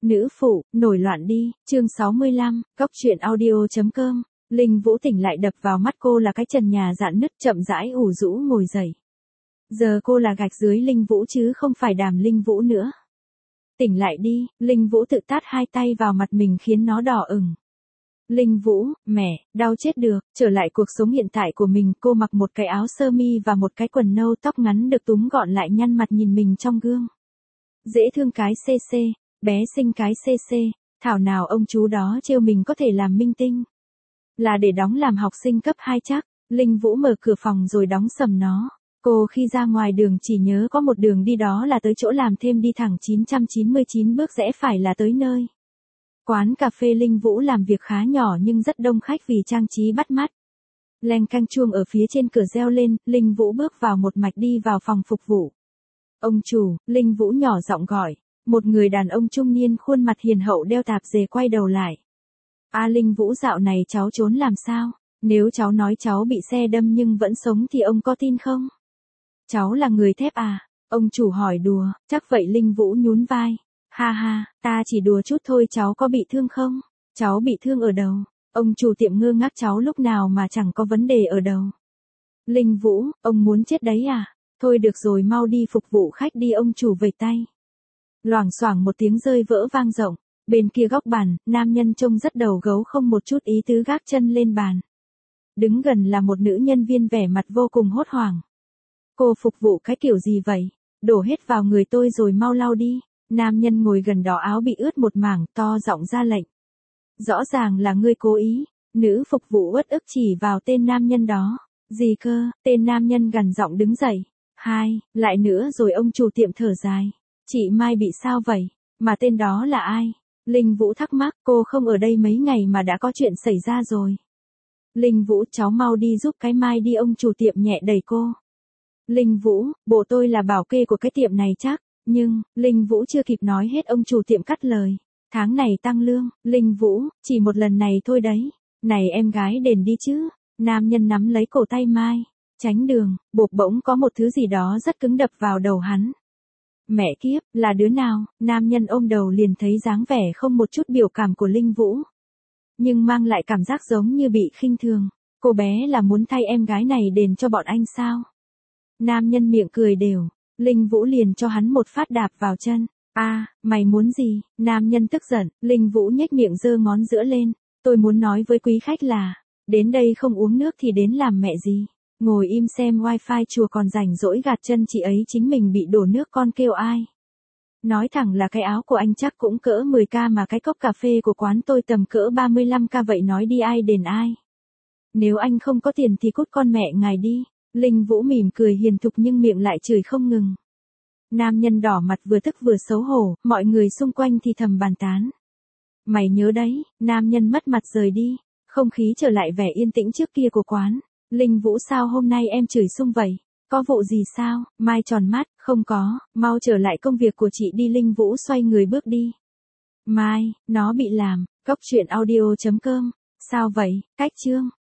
Nữ phụ, nổi loạn đi, chương 65, cóc truyện audio.com. Linh Vũ tỉnh lại đập vào mắt cô là cái trần nhà rạn nứt, chậm rãi ủ rũ ngồi dậy. Giờ cô là gạch dưới Linh Vũ chứ không phải Đàm Linh Vũ nữa. Tỉnh lại đi, Linh Vũ tự tát hai tay vào mặt mình khiến nó đỏ ửng. Linh Vũ, mẹ, đau chết được, trở lại cuộc sống hiện tại của mình, cô mặc một cái áo sơ mi và một cái quần nâu, tóc ngắn được túm gọn lại, nhăn mặt nhìn mình trong gương. Dễ thương cái CC, bé xinh cái CC, thảo nào ông chú đó trêu mình có thể làm minh tinh. Là để đóng làm học sinh cấp 2 chắc. Linh Vũ mở cửa phòng rồi đóng sầm nó. Cô khi ra ngoài đường chỉ nhớ có một đường đi, đó là tới chỗ làm thêm, đi thẳng 999 bước rẽ phải là tới nơi. Quán cà phê Linh Vũ làm việc khá nhỏ nhưng rất đông khách vì trang trí bắt mắt. Leng canh chuông ở phía trên cửa reo lên, Linh Vũ bước vào một mạch đi vào phòng phục vụ. Ông chủ, Linh Vũ nhỏ giọng gọi. Một người đàn ông trung niên khuôn mặt hiền hậu đeo tạp dề quay đầu lại. Linh Vũ, dạo này cháu trốn làm sao? Nếu cháu nói cháu bị xe đâm nhưng vẫn sống thì ông có tin không? Cháu là người thép à? Ông chủ hỏi đùa. Chắc vậy, Linh Vũ nhún vai. Ha ha, ta chỉ đùa chút thôi, cháu có bị thương không? Cháu bị thương ở đầu. Ông chủ tiệm ngơ ngác, cháu lúc nào mà chẳng có vấn đề ở đầu. Linh Vũ, ông muốn chết đấy à? Thôi được rồi, mau đi phục vụ khách đi, ông chủ vẫy tay. Loảng xoảng một tiếng rơi vỡ vang rộng. Bên kia góc bàn, nam nhân trông rất đầu gấu, không một chút ý tứ, gác chân lên bàn. Đứng gần là một nữ nhân viên vẻ mặt vô cùng hốt hoảng. Cô phục vụ cái kiểu gì vậy? Đổ hết vào người tôi rồi mau lau đi. Nam nhân ngồi gần đó áo bị ướt một mảng, to giọng ra lệnh. Rõ ràng là ngươi cố ý. Nữ phục vụ uất ức chỉ vào tên nam nhân đó. Gì cơ? Tên nam nhân gằn giọng đứng dậy. Lại nữa rồi. Ông chủ tiệm thở dài. Chị Mai bị sao vậy? Mà tên đó là ai? Linh Vũ thắc mắc, cô không ở đây mấy ngày mà đã có chuyện xảy ra rồi. Linh Vũ, cháu mau đi giúp cái Mai đi, ông chủ tiệm nhẹ đẩy cô. Linh Vũ, bộ tôi là bảo kê của cái tiệm này chắc, nhưng, Linh Vũ chưa kịp nói hết, ông chủ tiệm cắt lời. Tháng này tăng lương. Linh Vũ, chỉ một lần này thôi đấy. Này em gái, đền đi chứ. Nam nhân nắm lấy cổ tay Mai. Tránh đường, bộp, bỗng có một thứ gì đó rất cứng đập vào đầu hắn. Mẹ kiếp, là đứa nào? Nam nhân ôm đầu liền thấy dáng vẻ không một chút biểu cảm của Linh Vũ. Nhưng mang lại cảm giác giống như bị khinh thường. Cô bé là muốn thay em gái này đền cho bọn anh sao? Nam nhân miệng cười đều. Linh Vũ liền cho hắn một phát đạp vào chân. Mày muốn gì? Nam nhân tức giận. Linh Vũ nhếch miệng giơ ngón giữa lên. Tôi muốn nói với quý khách là, đến đây không uống nước thì đến làm mẹ gì? Ngồi im xem wifi chùa còn rảnh rỗi gạt chân chị ấy chính mình bị đổ nước con kêu ai. Nói thẳng là cái áo của anh chắc cũng cỡ 10k mà cái cốc cà phê của quán tôi tầm cỡ 35k, vậy nói đi ai đền ai. Nếu anh không có tiền thì cút con mẹ ngài đi. Linh Vũ mỉm cười hiền thục nhưng miệng lại chửi không ngừng. Nam nhân đỏ mặt vừa tức vừa xấu hổ, mọi người xung quanh thì thầm bàn tán. Mày nhớ đấy. Nam nhân mất mặt rời đi. Không khí trở lại vẻ yên tĩnh trước kia của quán. Linh Vũ, sao hôm nay em chửi sung vậy? Có vụ gì sao? Mai tròn mắt, không có, mau trở lại công việc của chị đi. Linh Vũ xoay người bước đi. Mai, nó bị làm. Cóc truyện audio.com. Sao vậy? Cách chương.